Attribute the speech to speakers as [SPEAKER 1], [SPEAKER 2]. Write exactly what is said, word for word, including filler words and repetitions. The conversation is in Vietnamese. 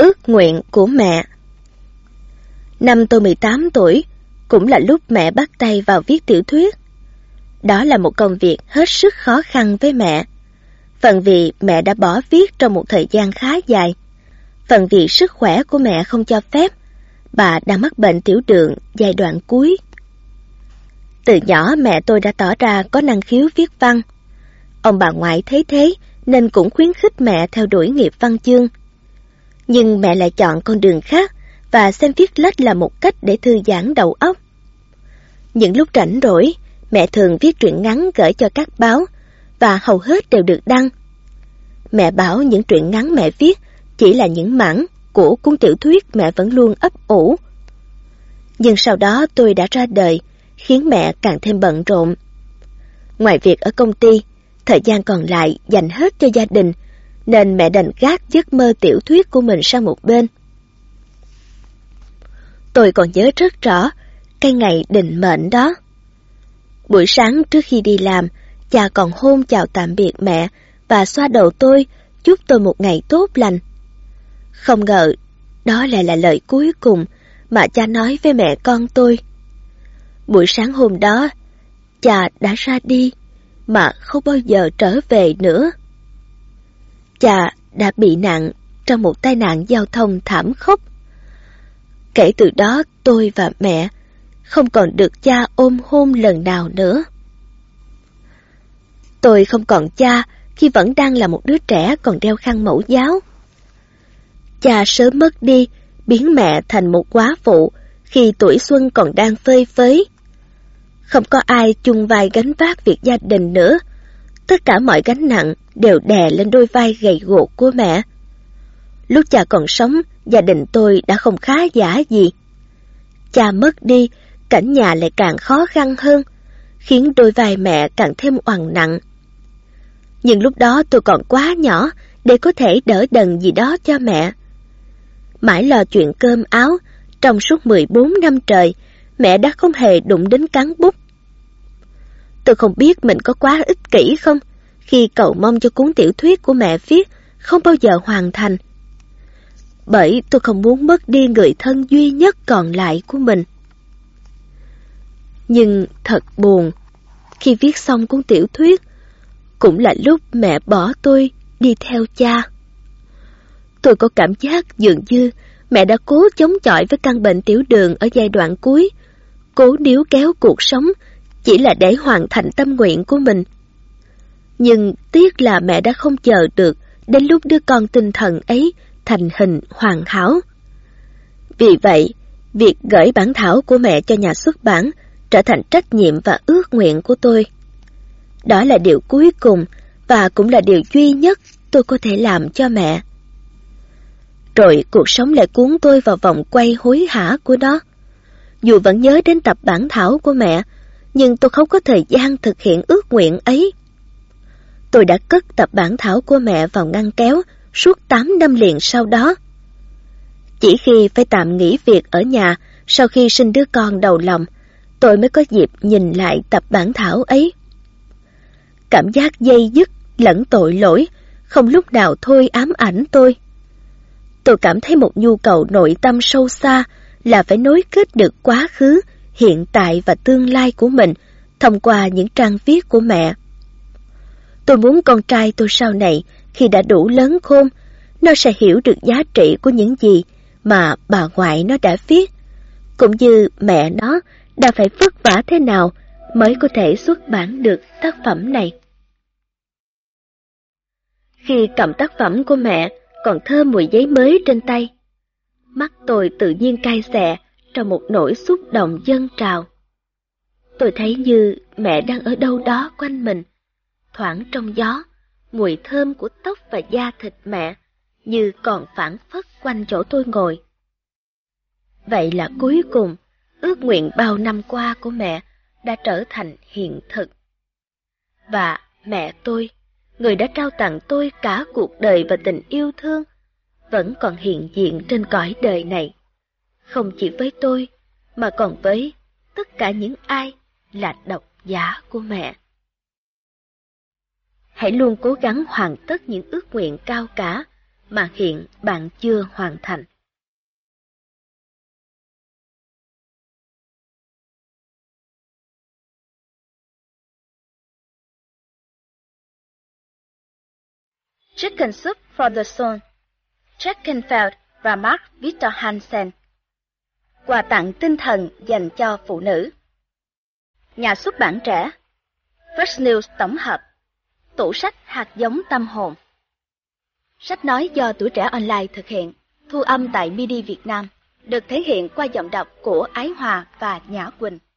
[SPEAKER 1] Ước nguyện của mẹ. Năm tôi mười tám tuổi, cũng là lúc mẹ bắt tay vào viết tiểu thuyết. Đó là một công việc hết sức khó khăn với mẹ. Phần vì mẹ đã bỏ viết trong một thời gian khá dài. Phần vì sức khỏe của mẹ không cho phép. Bà đang mắc bệnh tiểu đường giai đoạn cuối. Từ nhỏ mẹ tôi đã tỏ ra có năng khiếu viết văn. Ông bà ngoại thấy thế nên cũng khuyến khích mẹ theo đuổi nghiệp văn chương. Nhưng mẹ lại chọn con đường khác và xem viết lách là một cách để thư giãn đầu óc. Những lúc rảnh rỗi, mẹ thường viết truyện ngắn gửi cho các báo và hầu hết đều được đăng. Mẹ bảo những truyện ngắn mẹ viết chỉ là những mảng của cuốn tiểu thuyết mẹ vẫn luôn ấp ủ. Nhưng sau đó tôi đã ra đời, khiến mẹ càng thêm bận rộn. Ngoài việc ở công ty, thời gian còn lại dành hết cho gia đình, nên mẹ đành gác giấc mơ tiểu thuyết của mình sang một bên. Tôi còn nhớ rất rõ cái ngày định mệnh đó. Buổi sáng trước khi đi làm, cha còn hôn chào tạm biệt mẹ và xoa đầu tôi, chúc tôi một ngày tốt lành. Không ngờ, đó lại là lời cuối cùng mà cha nói với mẹ con tôi. Buổi sáng hôm đó, cha đã ra đi mà không bao giờ trở về nữa. Cha đã bị nạn trong một tai nạn giao thông thảm khốc. Kể từ đó tôi và mẹ không còn được cha ôm hôn lần nào nữa. Tôi không còn cha khi vẫn đang là một đứa trẻ còn đeo khăn mẫu giáo. Cha sớm mất đi, biến mẹ thành một góa phụ khi tuổi xuân còn đang phơi phới. Không có ai chung vai gánh vác việc gia đình nữa. Tất cả mọi gánh nặng đều đè lên đôi vai gầy guộc của mẹ. Lúc cha còn sống, gia đình tôi đã không khá giả gì. Cha mất đi, cảnh nhà lại càng khó khăn hơn, khiến đôi vai mẹ càng thêm oằn nặng. Nhưng lúc đó tôi còn quá nhỏ để có thể đỡ đần gì đó cho mẹ. Mãi lo chuyện cơm áo, trong suốt mười bốn năm trời, mẹ đã không hề đụng đến cán bút. Tôi không biết mình có quá ích kỷ không, khi cầu mong cho cuốn tiểu thuyết của mẹ viết không bao giờ hoàn thành. Bởi tôi không muốn mất đi người thân duy nhất còn lại của mình. Nhưng thật buồn, khi viết xong cuốn tiểu thuyết, cũng là lúc mẹ bỏ tôi đi theo cha. Tôi có cảm giác dường như mẹ đã cố chống chọi với căn bệnh tiểu đường ở giai đoạn cuối, cố níu kéo cuộc sống chỉ là để hoàn thành tâm nguyện của mình. Nhưng tiếc là mẹ đã không chờ được đến lúc đứa con tinh thần ấy thành hình hoàn hảo. Vì vậy, việc gửi bản thảo của mẹ cho nhà xuất bản trở thành trách nhiệm và ước nguyện của tôi. Đó là điều cuối cùng và cũng là điều duy nhất tôi có thể làm cho mẹ. Rồi cuộc sống lại cuốn tôi vào vòng quay hối hả của nó. Dù vẫn nhớ đến tập bản thảo của mẹ, nhưng tôi không có thời gian thực hiện ước nguyện ấy. Tôi đã cất tập bản thảo của mẹ vào ngăn kéo suốt tám năm liền sau đó. Chỉ khi phải tạm nghỉ việc ở nhà sau khi sinh đứa con đầu lòng, tôi mới có dịp nhìn lại tập bản thảo ấy. Cảm giác dây dứt lẫn tội lỗi không lúc nào thôi ám ảnh tôi. Tôi cảm thấy một nhu cầu nội tâm sâu xa là phải nối kết được quá khứ, hiện tại và tương lai của mình thông qua những trang viết của mẹ. Tôi muốn con trai tôi sau này, khi đã đủ lớn khôn, nó sẽ hiểu được giá trị của những gì mà bà ngoại nó đã viết, cũng như mẹ nó đã phải vất vả thế nào mới có thể xuất bản được tác phẩm này. Khi cầm tác phẩm của mẹ còn thơm mùi giấy mới trên tay, mắt tôi tự nhiên cay xè trong một nỗi xúc động dâng trào. Tôi thấy như mẹ đang ở đâu đó quanh mình, thoảng trong gió, mùi thơm của tóc và da thịt mẹ như còn phảng phất quanh chỗ tôi ngồi. Vậy là cuối cùng, ước nguyện bao năm qua của mẹ đã trở thành hiện thực. Và mẹ tôi, người đã trao tặng tôi cả cuộc đời và tình yêu thương, vẫn còn hiện diện trên cõi đời này. Không chỉ với tôi, mà còn với tất cả những ai là độc giả của mẹ. Hãy luôn cố gắng hoàn tất những ước nguyện cao cả mà hiện bạn chưa hoàn thành. Chicken Soup for the Soul, Jack Canfield và Mark Victor Hansen. Quà tặng tinh thần dành cho phụ nữ. Nhà xuất bản trẻ. First News tổng hợp. Tủ sách hạt giống tâm hồn. Sách nói do Tuổi Trẻ Online thực hiện, thu âm tại MIDI Việt Nam, được thể hiện qua giọng đọc của Ái Hòa và Nhã Quỳnh.